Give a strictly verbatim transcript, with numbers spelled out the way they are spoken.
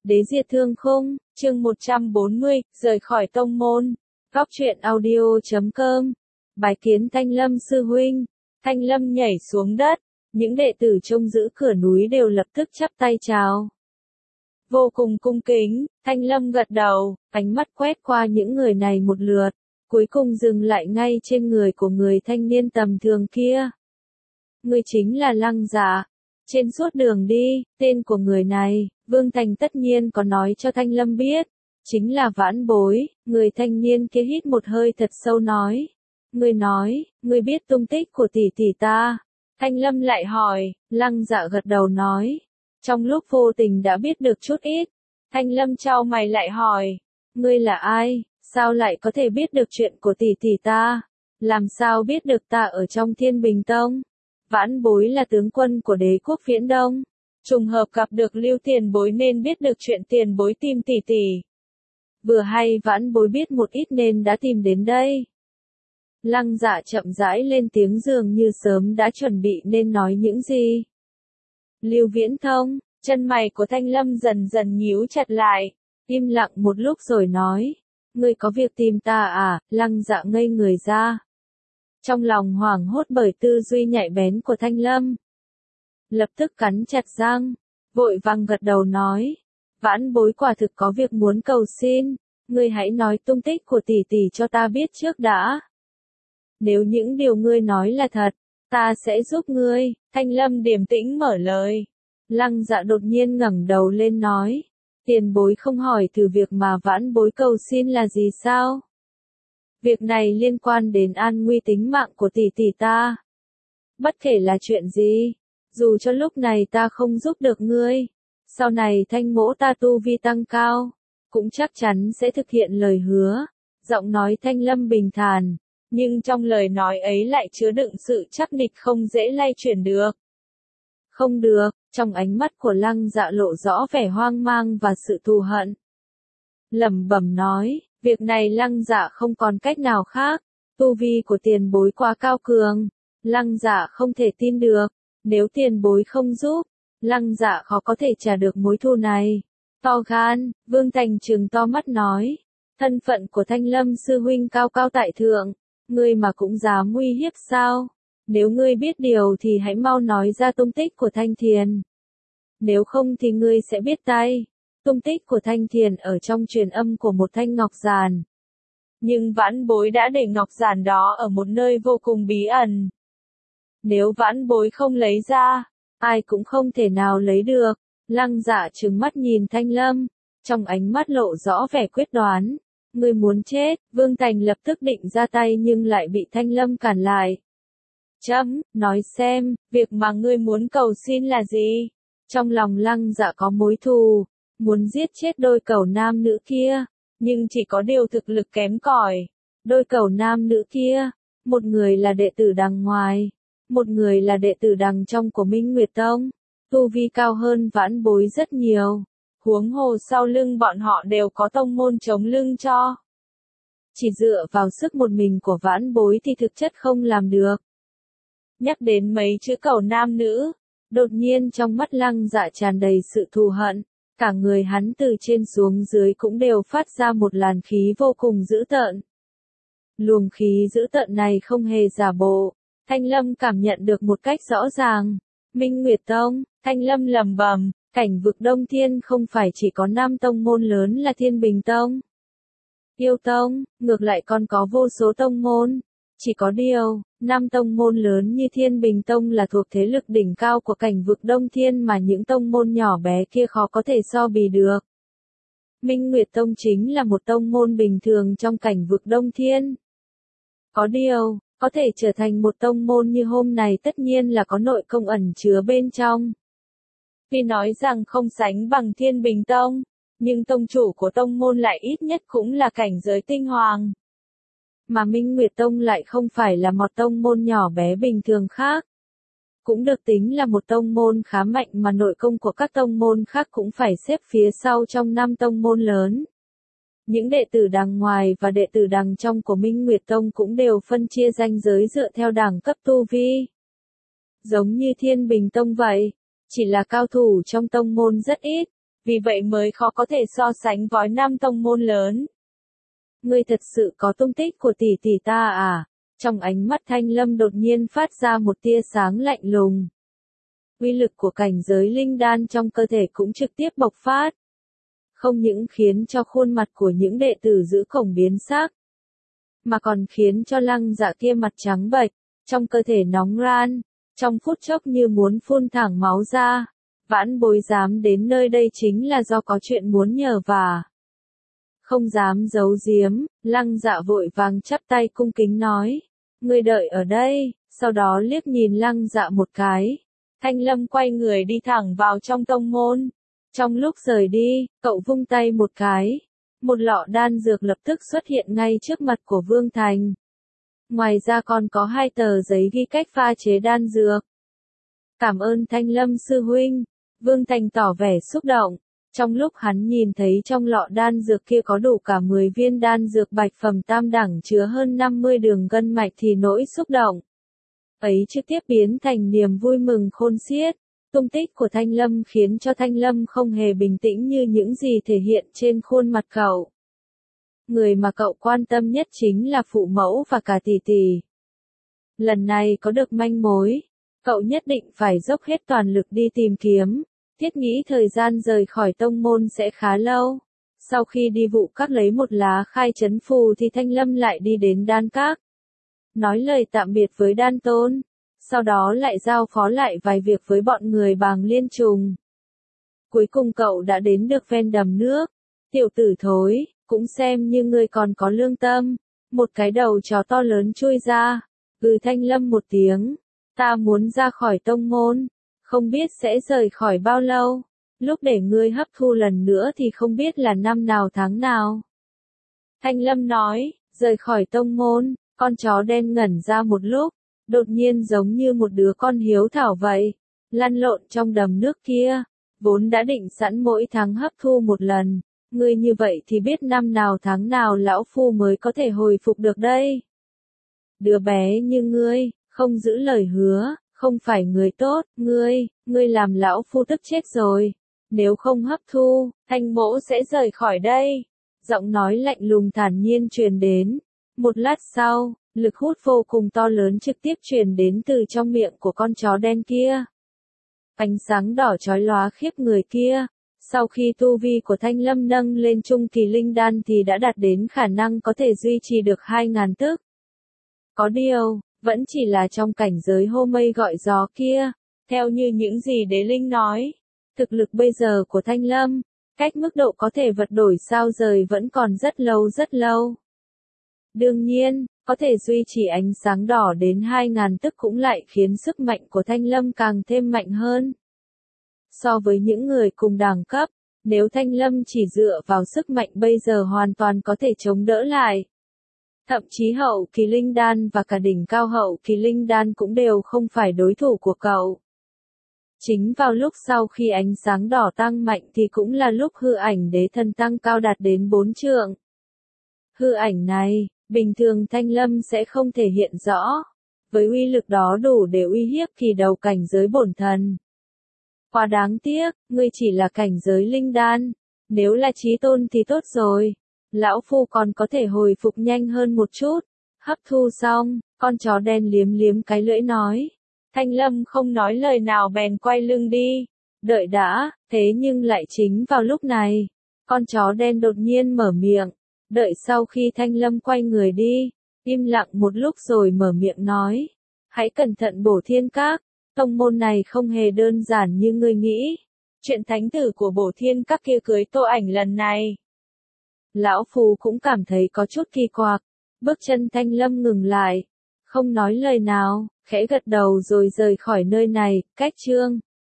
Đế diệt thương khung, chương một trăm bốn mươi, rời khỏi tông môn. Góc truyện audio chấm com. Bái kiến Thanh Lâm sư huynh. Thanh Lâm nhảy xuống đất, những đệ tử trông giữ cửa núi đều lập tức chắp tay chào. Vô cùng cung kính, Thanh Lâm gật đầu, ánh mắt quét qua những người này một lượt, cuối cùng dừng lại ngay trên người của người thanh niên tầm thường kia. Người chính là Lăng Dạ. Trên suốt đường đi, tên của người này, Vương Thành tất nhiên có nói cho Thanh Lâm biết. Chính là Vãn Bối. Người thanh niên kia hít một hơi thật sâu nói. Người nói, người biết tung tích của tỷ tỷ ta. Thanh Lâm lại hỏi, Lăng Dạ gật đầu nói. Trong lúc vô tình đã biết được chút ít. Thanh Lâm chau mày lại hỏi. Ngươi là ai, sao lại có thể biết được chuyện của tỷ tỷ ta? Làm sao biết được ta ở trong Thiên Bình Tông? Vãn Bối là tướng quân của đế quốc Viễn Đông. Trùng hợp gặp được Lưu Tiền Bối nên biết được chuyện Tiền Bối tìm tỷ tỷ. Vừa hay Vãn Bối biết một ít nên đã tìm đến đây. Lăng Dạ chậm rãi lên tiếng dường như sớm đã chuẩn bị nên nói những gì. Lưu Viễn Thông, chân mày của Thanh Lâm dần dần nhíu chặt lại, im lặng một lúc rồi nói. Ngươi có việc tìm ta à? Lăng Dạ ngây người ra. Trong lòng hoảng hốt bởi tư duy nhạy bén của Thanh Lâm. Lập tức cắn chặt răng, vội vàng gật đầu nói. Vãn Bối quả thực có việc muốn cầu xin, ngươi hãy nói tung tích của tỷ tỷ cho ta biết trước đã. Nếu những điều ngươi nói là thật, ta sẽ giúp ngươi. Thanh Lâm điềm tĩnh mở lời. Lăng Dạ đột nhiên ngẩng đầu lên nói. Tiền bối không hỏi từ việc mà Vãn Bối cầu xin là gì sao? Việc này liên quan đến an nguy tính mạng của tỷ tỷ ta. Bất kể là chuyện gì, dù cho lúc này ta không giúp được ngươi, sau này Thanh mỗ ta tu vi tăng cao, cũng chắc chắn sẽ thực hiện lời hứa. Giọng nói Thanh Lâm bình thản, nhưng trong lời nói ấy lại chứa đựng sự chắc nịch không dễ lay chuyển được. Không được, trong ánh mắt của Lăng Dạ lộ rõ vẻ hoang mang và sự thù hận. Lẩm bẩm nói, việc này Lăng Dạ không còn cách nào khác, tu vi của tiền bối quá cao cường, Lăng Dạ không thể tin được, nếu tiền bối không giúp, Lăng Dạ khó có thể trả được mối thù này. To gan, Vương Thành trừng to mắt nói, thân phận của Thanh Lâm sư huynh cao cao tại thượng, ngươi mà cũng dám uy hiếp sao? Nếu ngươi biết điều thì hãy mau nói ra tung tích của Thanh Thiền. Nếu không thì ngươi sẽ biết tay. Tung tích của Thanh Thiền ở trong truyền âm của một thanh ngọc giản. Nhưng Vãn Bối đã để ngọc giản đó ở một nơi vô cùng bí ẩn. Nếu Vãn Bối không lấy ra, ai cũng không thể nào lấy được. Lăng Dạ trừng mắt nhìn Thanh Lâm, trong ánh mắt lộ rõ vẻ quyết đoán. Ngươi muốn chết? Vương Thành lập tức định ra tay nhưng lại bị Thanh Lâm cản lại. Chấm, nói xem, việc mà ngươi muốn cầu xin là gì? Trong lòng Lăng Dạ có mối thù, muốn giết chết đôi cẩu nam nữ kia, nhưng chỉ có điều thực lực kém cỏi. Đôi cẩu nam nữ kia, một người là đệ tử đằng ngoài, một người là đệ tử đằng trong của Minh Nguyệt Tông, tu vi cao hơn Vãn Bối rất nhiều. Huống hồ sau lưng bọn họ đều có tông môn chống lưng cho. Chỉ dựa vào sức một mình của Vãn Bối thì thực chất không làm được. Nhắc đến mấy chữ cẩu nam nữ, đột nhiên trong mắt Lăng Dạ tràn đầy sự thù hận, cả người hắn từ trên xuống dưới cũng đều phát ra một làn khí vô cùng dữ tợn. Luồng khí dữ tợn này không hề giả bộ, Thanh Lâm cảm nhận được một cách rõ ràng. Minh Nguyệt Tông, Thanh Lâm lẩm bẩm, cảnh vực Đông Thiên không phải chỉ có năm tông môn lớn là Thiên Bình Tông, Yêu Tông, ngược lại còn có vô số tông môn. Chỉ có điều, năm tông môn lớn như Thiên Bình Tông là thuộc thế lực đỉnh cao của cảnh vực Đông Thiên mà những tông môn nhỏ bé kia khó có thể so bì được. Minh Nguyệt Tông chính là một tông môn bình thường trong cảnh vực Đông Thiên. Có điều, có thể trở thành một tông môn như hôm này tất nhiên là có nội công ẩn chứa bên trong. Tuy nói rằng không sánh bằng Thiên Bình Tông, nhưng tông chủ của tông môn lại ít nhất cũng là cảnh giới tinh hoàng. Mà Minh Nguyệt Tông lại không phải là một tông môn nhỏ bé bình thường khác. Cũng được tính là một tông môn khá mạnh mà nội công của các tông môn khác cũng phải xếp phía sau trong năm tông môn lớn. Những đệ tử đằng ngoài và đệ tử đằng trong của Minh Nguyệt Tông cũng đều phân chia ranh giới dựa theo đẳng cấp tu vi. Giống như Thiên Bình Tông vậy, chỉ là cao thủ trong tông môn rất ít, vì vậy mới khó có thể so sánh với năm tông môn lớn. Ngươi thật sự có tung tích của tỷ tỷ ta à? Trong ánh mắt Thanh Lâm đột nhiên phát ra một tia sáng lạnh lùng. Uy lực của cảnh giới linh đan trong cơ thể cũng trực tiếp bộc phát. Không những khiến cho khuôn mặt của những đệ tử giữ cổng biến sắc, mà còn khiến cho Lăng Dạ kia mặt trắng bệch, trong cơ thể nóng ran, trong phút chốc như muốn phun thẳng máu ra. Vãn bối dám đến nơi đây chính là do có chuyện muốn nhờ vả. Không dám giấu giếm, Lăng Dạ vội vàng chắp tay cung kính nói. Ngươi đợi ở đây, sau đó liếc nhìn Lăng Dạ một cái. Thanh Lâm quay người đi thẳng vào trong tông môn. Trong lúc rời đi, cậu vung tay một cái. Một lọ đan dược lập tức xuất hiện ngay trước mặt của Vương Thành. Ngoài ra còn có hai tờ giấy ghi cách pha chế đan dược. Cảm ơn Thanh Lâm sư huynh. Vương Thành tỏ vẻ xúc động. Trong lúc hắn nhìn thấy trong lọ đan dược kia có đủ cả mười viên đan dược bạch phẩm tam đẳng chứa hơn năm mươi đường gân mạch thì nỗi xúc động ấy trực tiếp biến thành niềm vui mừng khôn xiết. Tung tích của Thanh Lâm khiến cho Thanh Lâm không hề bình tĩnh như những gì thể hiện trên khuôn mặt cậu. Người mà cậu quan tâm nhất chính là phụ mẫu và cả tỷ tỷ. Lần này có được manh mối, cậu nhất định phải dốc hết toàn lực đi tìm kiếm. Thiết nghĩ thời gian rời khỏi tông môn sẽ khá lâu. Sau khi đi vụ các lấy một lá khai trấn phù thì Thanh Lâm lại đi đến đan các. Nói lời tạm biệt với đan tôn. Sau đó lại giao phó lại vài việc với bọn người Bàng Liên Trùng. Cuối cùng cậu đã đến được ven đầm nước. Tiểu tử thối, cũng xem như ngươi còn có lương tâm. Một cái đầu chó to lớn chui ra. Gừ Thanh Lâm một tiếng. Ta muốn ra khỏi tông môn. Không biết sẽ rời khỏi bao lâu. Lúc để ngươi hấp thu lần nữa thì không biết là năm nào tháng nào. Thanh Lâm nói, rời khỏi tông môn, con chó đen ngẩn ra một lúc, đột nhiên giống như một đứa con hiếu thảo vậy, lăn lộn trong đầm nước kia, vốn đã định sẵn mỗi tháng hấp thu một lần, ngươi như vậy thì biết năm nào tháng nào lão phu mới có thể hồi phục được đây. Đứa bé như ngươi, không giữ lời hứa. Không phải người tốt, ngươi, ngươi làm lão phu tức chết rồi. Nếu không hấp thu, Thanh mỗ sẽ rời khỏi đây. Giọng nói lạnh lùng thản nhiên truyền đến. Một lát sau, lực hút vô cùng to lớn trực tiếp truyền đến từ trong miệng của con chó đen kia. Ánh sáng đỏ chói lóa khiếp người kia. Sau khi tu vi của Thanh Lâm nâng lên trung kỳ linh đan thì đã đạt đến khả năng có thể duy trì được hai ngàn tức. Có điều, vẫn chỉ là trong cảnh giới hô mây gọi gió kia. Theo như những gì đế linh nói, thực lực bây giờ của Thanh Lâm, cách mức độ có thể vật đổi sao rời vẫn còn rất lâu rất lâu. Đương nhiên, có thể duy trì ánh sáng đỏ đến hai ngàn tức cũng lại khiến sức mạnh của Thanh Lâm càng thêm mạnh hơn. So với những người cùng đẳng cấp, nếu Thanh Lâm chỉ dựa vào sức mạnh bây giờ hoàn toàn có thể chống đỡ lại. Thậm chí hậu kỳ linh đan và cả đỉnh cao hậu kỳ linh đan cũng đều không phải đối thủ của cậu. Chính vào lúc sau khi ánh sáng đỏ tăng mạnh thì cũng là lúc hư ảnh đế thần tăng cao đạt đến bốn trượng. Hư ảnh này, bình thường Thanh Lâm sẽ không thể hiện rõ. Với uy lực đó đủ để uy hiếp kỳ đầu cảnh giới bổn thần. Quá đáng tiếc, ngươi chỉ là cảnh giới linh đan. Nếu là chí tôn thì tốt rồi. Lão phu còn có thể hồi phục nhanh hơn một chút. Hấp thu xong, con chó đen liếm liếm cái lưỡi nói. Thanh Lâm không nói lời nào bèn quay lưng đi. Đợi đã, thế nhưng lại chính vào lúc này. Con chó đen đột nhiên mở miệng. Đợi sau khi Thanh Lâm quay người đi. Im lặng một lúc rồi mở miệng nói. Hãy cẩn thận Bổ Thiên Các. Tông môn này không hề đơn giản như ngươi nghĩ. Chuyện thánh tử của Bổ Thiên Các kia cưới Tô Ảnh lần này. Lão Phu cũng cảm thấy có chút kỳ quặc. Bước chân Thanh Lâm ngừng lại. Không nói lời nào, khẽ gật đầu rồi rời khỏi nơi này. Cách chương